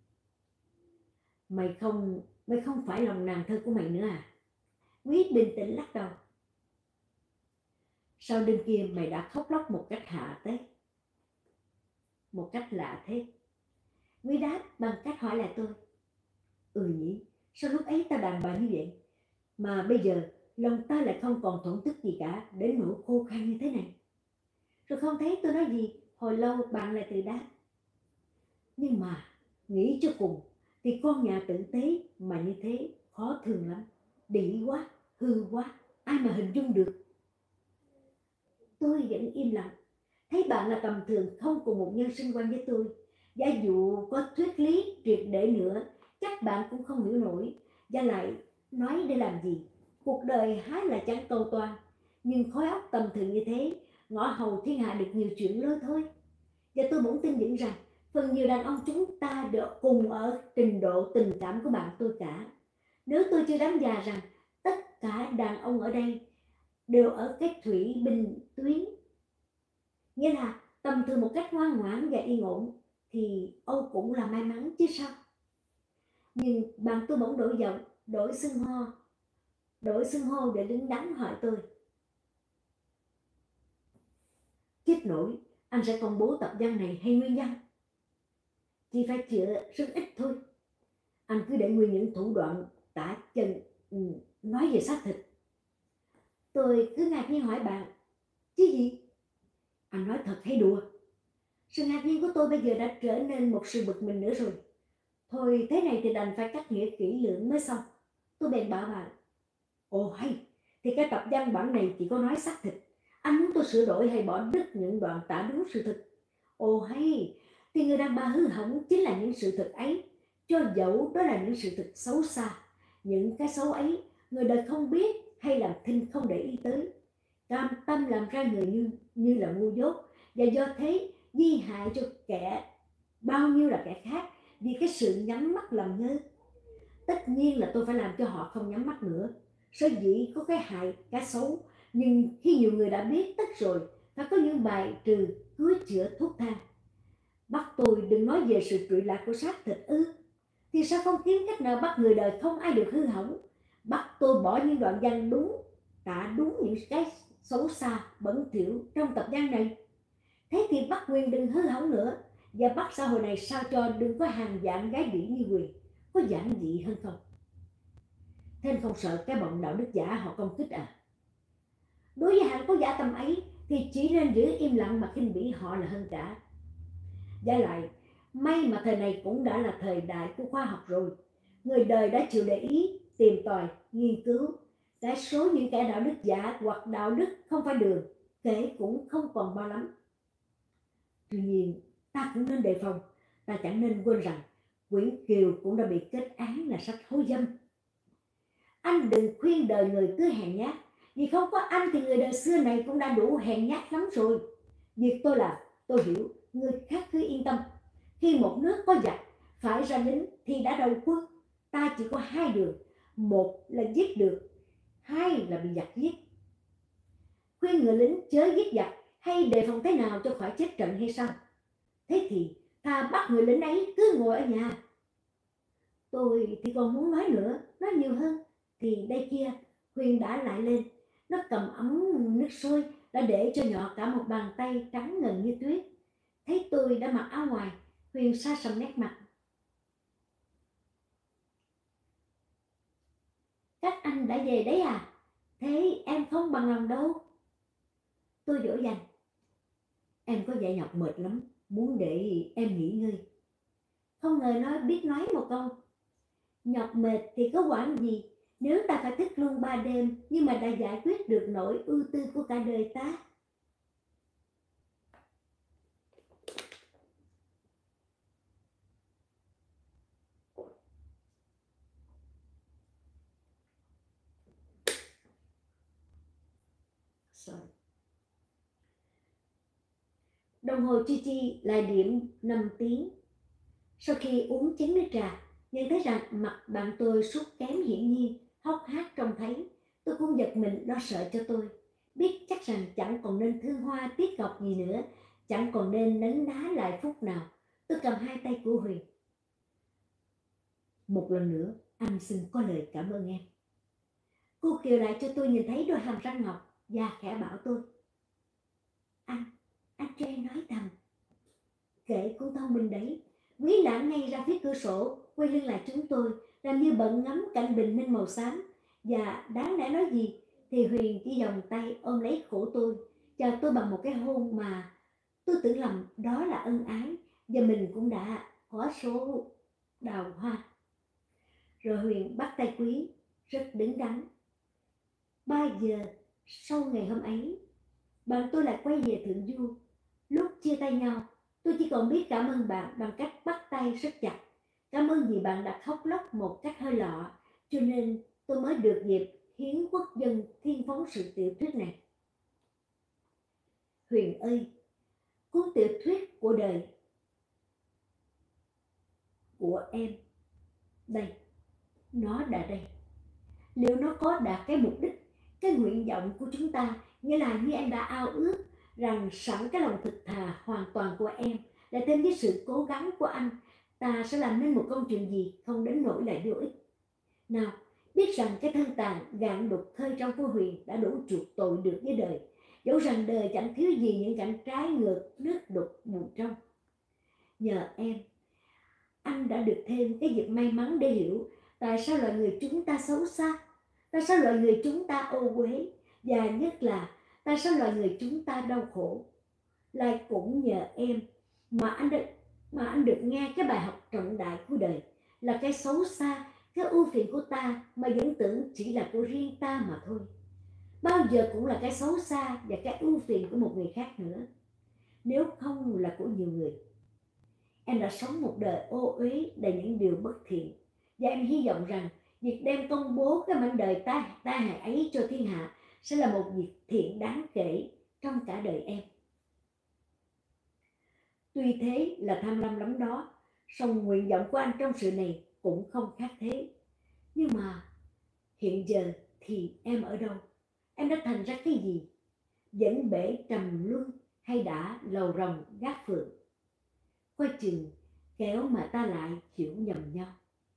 A: mày không mày không phải lòng nàng thơ của mày nữa à? Quý bình tĩnh lắc đầu. Sau đêm kia mày đã khóc lóc một cách hạ thế, một cách lạ thế. Quý đáp bằng cách hỏi lại tôi, ừ nhỉ, sao lúc ấy tao đàn bà như vậy, mà bây giờ lòng ta lại không còn thổn thức gì cả, đến nỗi khô khan như thế này. Rồi không thấy tôi nói gì, hồi lâu bạn lại tự đáp, nhưng mà nghĩ cho cùng thì con nhà tử tế mà như thế khó thương lắm, đĩ quá, hư quá, ai mà hình dung được. Tôi vẫn im lặng, thấy bạn là tầm thường không cùng một nhân sinh quan với tôi. Giả dụ có thuyết lý triệt để nữa, chắc bạn cũng không hiểu nổi. Và lại nói để làm gì? Cuộc đời há là chẳng cầu toàn, nhưng khối óc tầm thường như thế, ngõ hầu thiên hạ được nhiều chuyện lơ thôi. Và tôi bỗng tin vững rằng phần nhiều đàn ông chúng ta đều cùng ở trình độ tình cảm của bạn tôi cả. Nếu tôi chưa đánh giá rằng tất cả đàn ông ở đây đều ở cái thủy bình tuyến, nghĩa là tầm thường một cách ngoan ngoãn và yên ổn, thì Âu cũng là may mắn chứ sao. Nhưng bạn tôi bỗng đổi giọng, đổi xưng hô, đổi xưng hô để đứng đắn hỏi tôi, chết nổi, anh sẽ công bố tập văn này hay nguyên văn? Chỉ phải chữa rất ít thôi. Anh cứ để nguyên những thủ đoạn tả chân nói về xác thịt. Tôi cứ ngạc nhiên hỏi bạn, chứ gì? Anh nói thật hay đùa? Sự ngạc nhiên của tôi bây giờ đã trở nên một sự bực mình nữa rồi. Thôi thế này thì đành phải cắt nghĩa kỹ lưỡng mới xong. Tôi bèn bảo bạn, ồ hay, thì cái tập văn bản này chỉ có nói xác thịt. Anh muốn tôi sửa đổi hay bỏ đứt những đoạn tả đúng sự thật? Ồ hay, thì người đàn bà hư hỏng chính là những sự thật ấy, cho dẫu đó là những sự thật xấu xa. Những cái xấu ấy người đời không biết hay làm thinh không để ý tới, cam tâm làm ra người như, như là ngu dốt, và do thế di hại cho kẻ bao nhiêu là kẻ khác vì cái sự nhắm mắt làm ngơ. Tất nhiên là tôi phải làm cho họ không nhắm mắt nữa. Sở dĩ có cái hại, cái xấu, nhưng khi nhiều người đã biết tất rồi, phải có những bài trừ, cứu chữa, thuốc thang. Bắt tôi đừng nói về sự trụy lạc của xác thịt ư? Thì sao không kiếm cách nào bắt người đời không ai được hư hỏng? Bắt tôi bỏ những đoạn văn đúng, cả đúng những cái xấu xa, bẩn thỉu trong tập văn này. Thế thì bắt Quyền đừng hư hỏng nữa, và bắt xã hội này sao cho đừng có hàng vạn gái đĩ như Quyền. Có giản dị hơn không? Thế anh không sợ cái bọn đạo đức giả họ công kích à? Đối với hạng có giả tâm ấy thì chỉ nên giữ im lặng mà khinh bỉ họ là hơn cả. Và lại, may mà thời này cũng đã là thời đại của khoa học rồi. Người đời đã chịu để ý, tìm tòi, nghiên cứu. Cái số những kẻ đạo đức giả hoặc đạo đức không phải đường, kể cũng không còn bao lắm. Tuy nhiên, ta cũng nên đề phòng. Ta chẳng nên quên rằng Nguyễn Kiều cũng đã bị kết án là sách hối dâm. Anh đừng khuyên đời người cứ hèn nhát, vì không có anh thì người đời xưa này cũng đã đủ hèn nhát lắm rồi. Việc tôi làm, tôi hiểu, người khác cứ yên tâm. Khi một nước có giặc phải ra lính thì đã đầu quân. Ta chỉ có hai đường, một là giết được, hai là bị giặc giết. Khuyên người lính chớ giết giặc hay đề phòng thế nào cho khỏi chết trận hay sao? Thế thì ta bắt người lính ấy cứ ngồi ở nhà. Tôi thì còn muốn nói nữa, nói nhiều hơn, thì đây kia Huyền đã lại lên. Nó cầm ấm nước sôi, đã để cho nhỏ cả một bàn tay trắng ngần như tuyết. Thấy tôi đã mặc áo ngoài, Huyền sa sầm nét mặt. Các anh đã về đấy à? Thế em không bằng lòng đâu. Tôi dỗ dành. Em có vẻ nhọc mệt lắm, muốn để em nghỉ ngơi. Không ngờ nó biết nói một câu. Nhọc mệt thì có quản gì, nếu ta phải thức luôn ba đêm nhưng mà đã giải quyết được nỗi ưu tư của cả đời ta. Sorry. Đồng hồ chi chi lại điểm năm tiếng. Sau khi uống chén nước trà, nhận thấy rằng mặt bạn tôi sút kém hiển nhiên, hốc hác trông thấy. Tôi cũng giật mình lo sợ cho tôi. Biết chắc rằng chẳng còn nên thương hoa tiếc ngọc gì nữa, chẳng còn nên nấn ná lại phút nào. Tôi cầm hai tay của Huyền. Một lần nữa, anh xin có lời cảm ơn em. Cô kiều lại cho tôi nhìn thấy đôi hàm răng ngọc và khẽ bảo tôi. Anh, anh cho em nói thầm. Kệ cô thông minh đấy. Quý lãng ngay ra phía cửa sổ, quay lưng lại chúng tôi, làm như bận ngắm cảnh bình minh màu xám. Và đáng lẽ nói gì thì Huyền chỉ vòng tay ôm lấy cổ tôi, chào tôi bằng một cái hôn mà tôi tưởng lầm đó là ân ái, và mình cũng đã có số đào hoa. Rồi Huyền bắt tay Quý, rất đứng đắn. Ba giờ sau ngày hôm ấy, bạn tôi lại quay về Thượng Du. Lúc chia tay nhau, tôi chỉ còn biết cảm ơn bạn bằng cách bắt tay rất chặt. Cảm ơn vì bạn đã khóc lóc một cách hơi lọ, cho nên tôi mới được dịp hiến quốc dân thiên phóng sự tiểu thuyết này. Huyền ơi, cuốn tiểu thuyết của đời của em, đây, nó đã đây. Liệu nó có đạt cái mục đích, cái nguyện vọng của chúng ta, nghĩa là như em đã ao ước rằng sẵn cái lòng thực thà hoàn toàn của em, lại thêm với sự cố gắng của anh, ta sẽ làm nên một công chuyện gì không đến nỗi lại vô ích. Nào, biết rằng cái thân tàn gạn đục thơi trong của Huyền đã đủ chuộc tội được với đời, dẫu rằng đời chẳng thiếu gì những cảnh trái ngược, nước đục buồn trong. Nhờ em, anh đã được thêm cái dịp may mắn để hiểu tại sao loài người chúng ta xấu xa, tại sao loài người chúng ta ô uế, và nhất là tại sao loài người chúng ta đau khổ. Lại cũng nhờ em mà anh được, mà anh được nghe cái bài học trọng đại của đời, là cái xấu xa, cái ưu phiền của ta mà vẫn tưởng chỉ là của riêng ta mà thôi. Bao giờ cũng là cái xấu xa và cái ưu phiền của một người khác nữa, nếu không là của nhiều người. Em đã sống một đời ô uế đầy những điều bất thiện, và em hy vọng rằng việc đem công bố cái mảnh đời tai tai hại ấy cho thiên hạ sẽ là một việc thiện đáng kể trong cả đời em. Tuy thế là tham lam lắm đó, song nguyện vọng của anh trong sự này cũng không khác thế. Nhưng mà hiện giờ thì em ở đâu? Em đã thành ra cái gì? Vẫn bể trầm luân hay đã lầu rồng gác phượng? Coi chừng kéo mà ta lại hiểu nhầm nhau.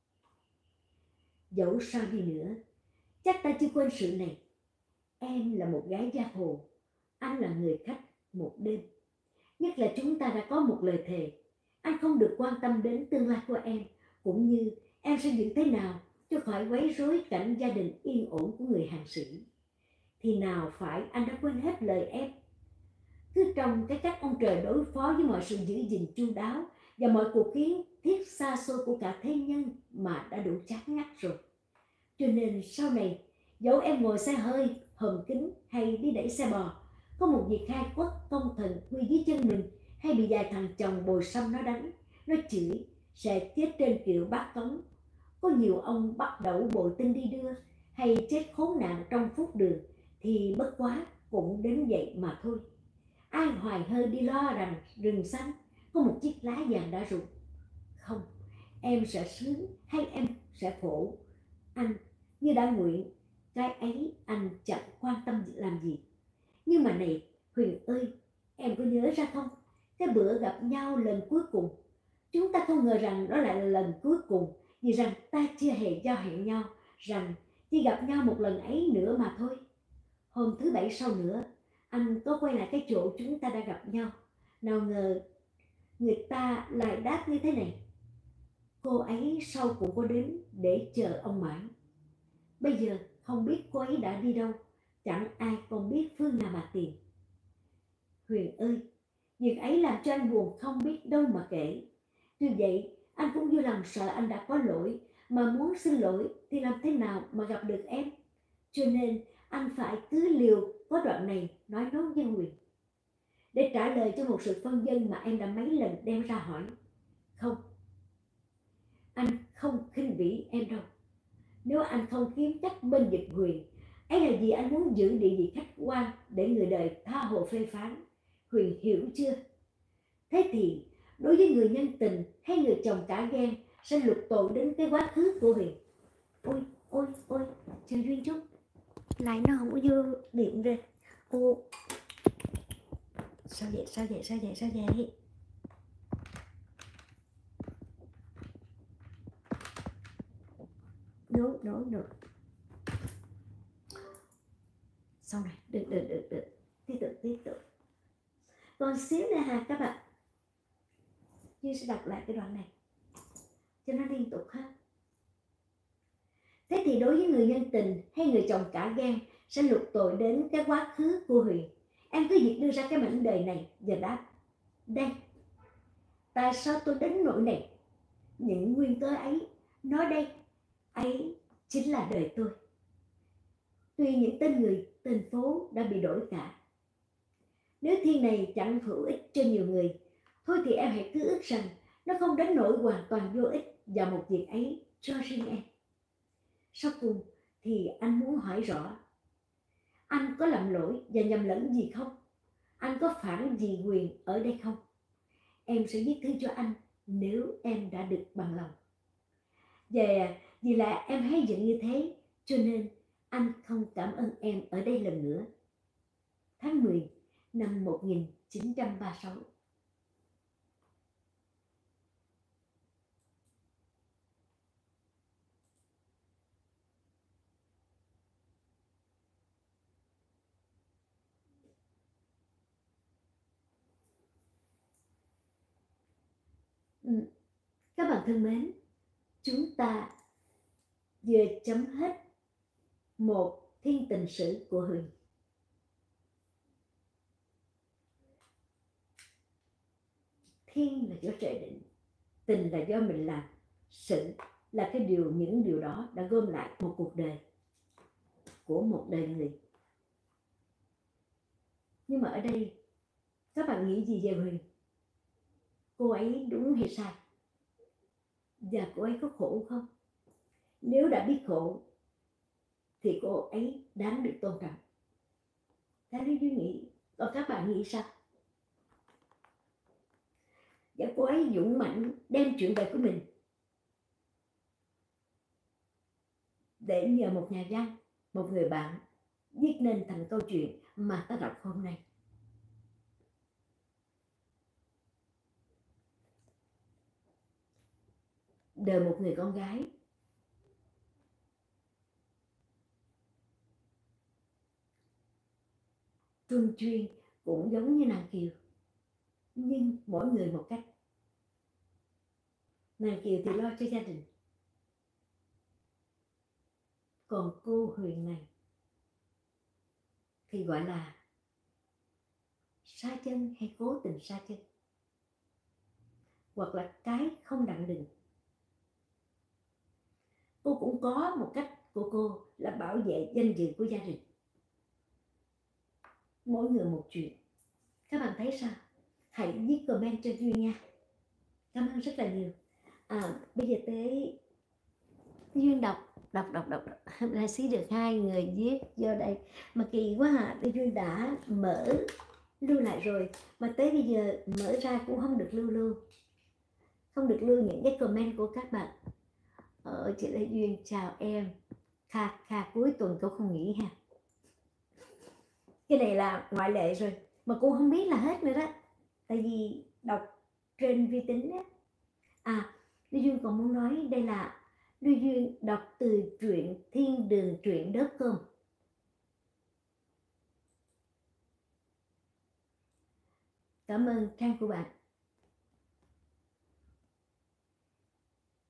A: Dẫu sao đi nữa, chắc ta chưa quên sự này. Em là một gái giang hồ, anh là người khách một đêm. Nhất là chúng ta đã có một lời thề, anh không được quan tâm đến tương lai của em, cũng như em sẽ giữ thế nào cho khỏi quấy rối cảnh gia đình yên ổn của người hàng sĩ. Thì nào phải anh đã quên hết lời em? Cứ trong cái cách ông trời đối phó với mọi sự giữ gìn chu đáo và mọi cuộc kiến thiết xa xôi của cả thế nhân mà đã đủ chán ngắt rồi. Cho nên sau này, dẫu em ngồi xe hơi, hòm kính hay đi đẩy xe bò, có một việc khai quất công thần quy dưới chân mình, hay bị vài thằng chồng bồi xăm nó đánh, nó chửi, sẽ chết trên kiệu bát cống. Có nhiều ông bắt đầu bội tinh đi đưa, hay chết khốn nạn trong phút đường, thì bất quá cũng đến vậy mà thôi. Ai hoài hơi đi lo rằng rừng xanh có một chiếc lá vàng đã rụng. Không, em sẽ sướng hay em sẽ khổ, anh như đã nguyện, cái ấy anh chẳng quan tâm làm gì. Nhưng mà này Huyền ơi, em có nhớ ra không, cái bữa gặp nhau lần cuối cùng, chúng ta không ngờ rằng đó lại là lần cuối cùng, vì rằng ta chưa hề giao hẹn nhau rằng chỉ gặp nhau một lần ấy nữa mà thôi. Hôm thứ bảy sau nữa, anh có quay lại cái chỗ chúng ta đã gặp nhau. Nào ngờ người ta lại đáp như thế này: cô ấy sau cũng có đến để chờ ông mãi. Bây giờ không biết cô ấy đã đi đâu, chẳng ai còn biết phương nào mà tìm. Huyền ơi, việc ấy làm cho anh buồn không biết đâu mà kể. Tuy vậy, anh cũng như lòng sợ anh đã có lỗi, mà muốn xin lỗi thì làm thế nào mà gặp được em. Cho nên anh phải cứ liều có đoạn này nói nốt với Huyền, để trả lời cho một sự phân vân mà em đã mấy lần đem ra hỏi. Không, anh không khinh bỉ em đâu. Nếu anh không kiếm cách bên vực Huyền, ấy là vì anh muốn giữ địa vị khách quan để người đời tha hồ phê phán. Huyền hiểu chưa? Thế thì đối với người nhân tình hay người chồng cả gan sẽ lục tội đến cái quá khứ của Huyền. Ôi, ôi, ôi, chờ Duyên chút, lại nó không có vô điện rồi. Ô, sao vậy, sao vậy, sao vậy, sao vậy? No, no, no. Sau này, được, được, được, được. Tiếp tục, tiếp tục. Còn xíu nữa ha các bạn. Duyên sẽ đọc lại cái đoạn này cho nó liên tục ha. Thế thì đối với người nhân tình hay người chồng cả gan sẽ lục tội đến cái quá khứ của Huyền. Em cứ việc đưa ra cái mảnh đời này và đáp. Đây, tại sao tôi đến nỗi này? Những nguyên cớ ấy, nói đây, ấy chính là đời tôi. Tuy những tên người, tên phố đã bị đổi cả. Nếu thiên này chẳng hữu ích cho nhiều người, thôi thì em hãy cứ ước rằng nó không đến nỗi hoàn toàn vô ích vào một việc ấy cho riêng em. Sau cùng thì anh muốn hỏi rõ, anh có làm lỗi và nhầm lẫn gì không? Anh có phản gì Huyền ở đây không? Em sẽ viết thư cho anh nếu em đã được bằng lòng. Về vì là em hay giận như thế, cho nên anh không cảm ơn em ở đây lần nữa. Tháng mười năm một nghìn chín trăm ba mươi sáu. Ừ. Các bạn thân mến, chúng ta vừa chấm hết một thiên tình sử của Huyền. Thiên là do trời định, tình là do mình làm, sự là cái điều, những điều đó đã gom lại một cuộc đời của một đời người. Nhưng mà ở đây các bạn nghĩ gì về Huyền? Cô ấy đúng hay sai? Và cô ấy có khổ không? Nếu đã biết khổ thì cô ấy đáng được tôn trọng. Thế lý Duy nghĩ, còn các bạn nghĩ sao? Và cô ấy dũng mãnh đem chuyện đời của mình để nhờ một nhà văn, một người bạn viết nên thành câu chuyện mà ta đọc hôm nay. Đời một người con gái Trung Chuyên cũng giống như nàng Kiều, nhưng mỗi người một cách. Nàng Kiều thì lo cho gia đình, còn cô Huyền này thì gọi là sa chân hay cố tình sa chân, hoặc là cái không đặng đừng. Cô cũng có một cách của cô là bảo vệ danh dự của gia đình. Mỗi người một chuyện. Các bạn thấy sao? Hãy viết comment cho Duyên nha. Cảm ơn rất là nhiều. À, bây giờ tới Duyên đọc đọc đọc đọc, đọc. Là xí được hai người viết vô đây mà kỳ quá hả? À. Duyên đã mở lưu lại rồi mà tới bây giờ mở ra cũng không được lưu lưu không được lưu những cái comment của các bạn. Ờ, chị Lê Duyên chào em. Kha Kha cuối tuần cô không nghỉ ha. Cái này là ngoại lệ rồi mà cô không biết là hết nữa đó, tại vì đọc trên vi tính á. À, Lê Duyên còn muốn nói đây là Lê Duyên đọc từ truyện Thiên Đường Truyện .com. Cảm ơn trang của bạn.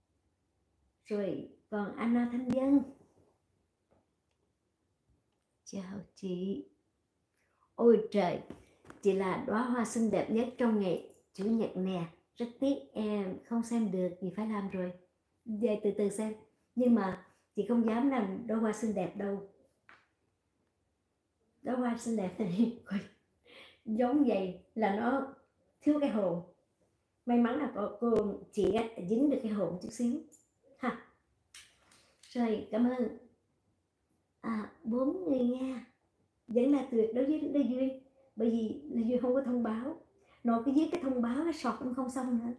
A: Rồi còn Anna Thanh Dân, Chào chị. Ôi trời, chị là đóa hoa xinh đẹp nhất trong ngày Chủ nhật nè. Rất tiếc em không xem được, chị phải làm rồi. Về từ từ xem. Nhưng mà chị không dám làm đóa hoa xinh đẹp đâu. Đóa hoa xinh đẹp này giống vậy là nó thiếu cái hồn. May mắn là cô, cô chị dính được cái hồn chút xíu ha. Rồi, cảm ơn. À, bốn người nha. Vẫn là tuyệt đối với Lê Duyên. Bởi vì Lê Duyên không có thông báo. Nó cứ viết cái thông báo, cái sọt cũng không xong nữa.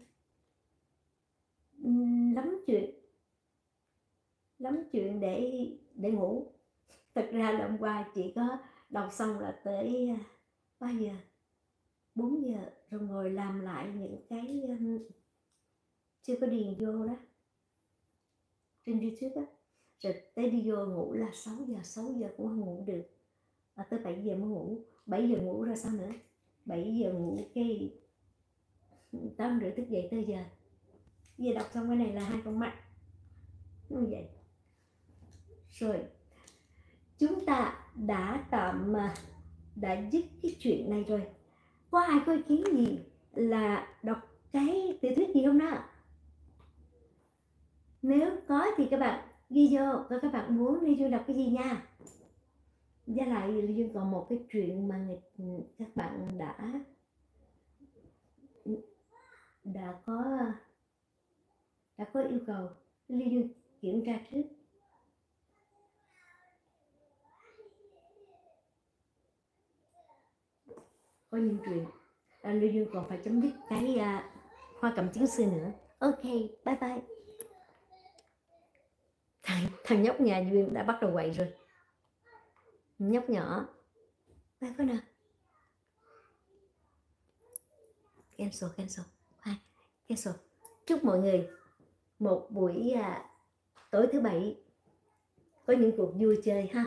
A: Uhm, lắm chuyện. Lắm chuyện để để ngủ. Thật ra là hôm qua chị có đọc xong là tới bao giờ? bốn giờ. Rồi ngồi làm lại những cái um, chưa có điền vô đó. Trên YouTube á. Rồi tới đi vô ngủ là sáu giờ. sáu giờ cũng không ngủ được. À, tới bảy giờ mới ngủ. bảy giờ ngủ ra sao nữa? bảy giờ ngủ cái tám rưỡi thức dậy tới giờ. Giờ đọc xong cái này là hai con mắt như vậy. Rồi chúng ta đã tạm đã dứt cái chuyện này rồi. Có ai có ý kiến gì là đọc cái tiểu thuyết gì không đó? Nếu có thì các bạn ghi vô, và các bạn muốn Lê Duyên đọc cái gì nha. Với lại Lê Duyên còn một cái chuyện mà các bạn đã đã có đã có yêu cầu Lê Duyên kiểm tra trước. Có những chuyện à, Lê Duyên còn phải chấm dứt cái uh, hoa cẩm chứng sư nữa. Ok, bye bye. Thằng, thằng nhóc nhà Duyên đã bắt đầu quậy rồi. Nhóc nhỏ. Bye bye nào. Cancel, cancel. Khoan, cancel. Chúc mọi người một buổi à, tối thứ bảy có những cuộc vui chơi ha.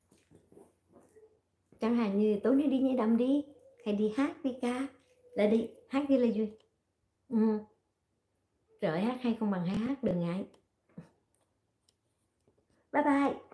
A: Chẳng hạn như tối nay đi nhảy đầm đi, hay đi hát đi ca, lại đi hát với Lê Duyên. Ừ. Rồi hát hay không bằng hay hát, đừng ngại. Bye bye.